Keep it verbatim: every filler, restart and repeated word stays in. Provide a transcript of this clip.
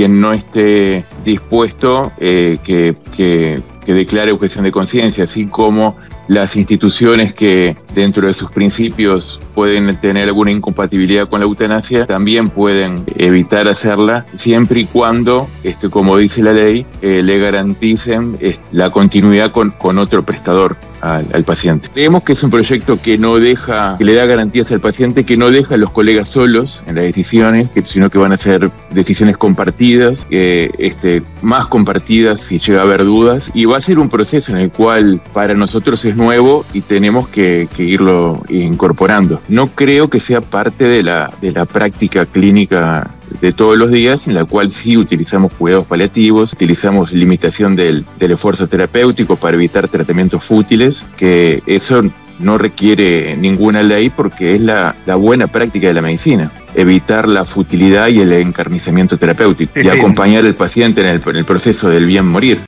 quien no esté dispuesto eh, que, que, que declare objeción de conciencia, así como las instituciones que dentro de sus principios pueden tener alguna incompatibilidad con la eutanasia, también pueden evitar hacerla, siempre y cuando, este, como dice la ley, eh, le garanticen eh, la continuidad con, con otro prestador al, al paciente. Creemos que es un proyecto que no deja, que le da garantías al paciente, que no deja a los colegas solos en las decisiones, que, sino que van a ser decisiones compartidas, eh, este, más compartidas si llega a haber dudas, y va a ser un proceso en el cual para nosotros es nuevo y tenemos que, que irlo incorporando. No creo que sea parte de la, de la práctica clínica de todos los días, en la cual sí utilizamos cuidados paliativos, utilizamos limitación del, del esfuerzo terapéutico para evitar tratamientos fútiles, que eso no requiere ninguna ley porque es la, la buena práctica de la medicina, evitar la futilidad y el encarnizamiento terapéutico, Sí, y sí. acompañar al paciente en el, en el proceso del bien morir.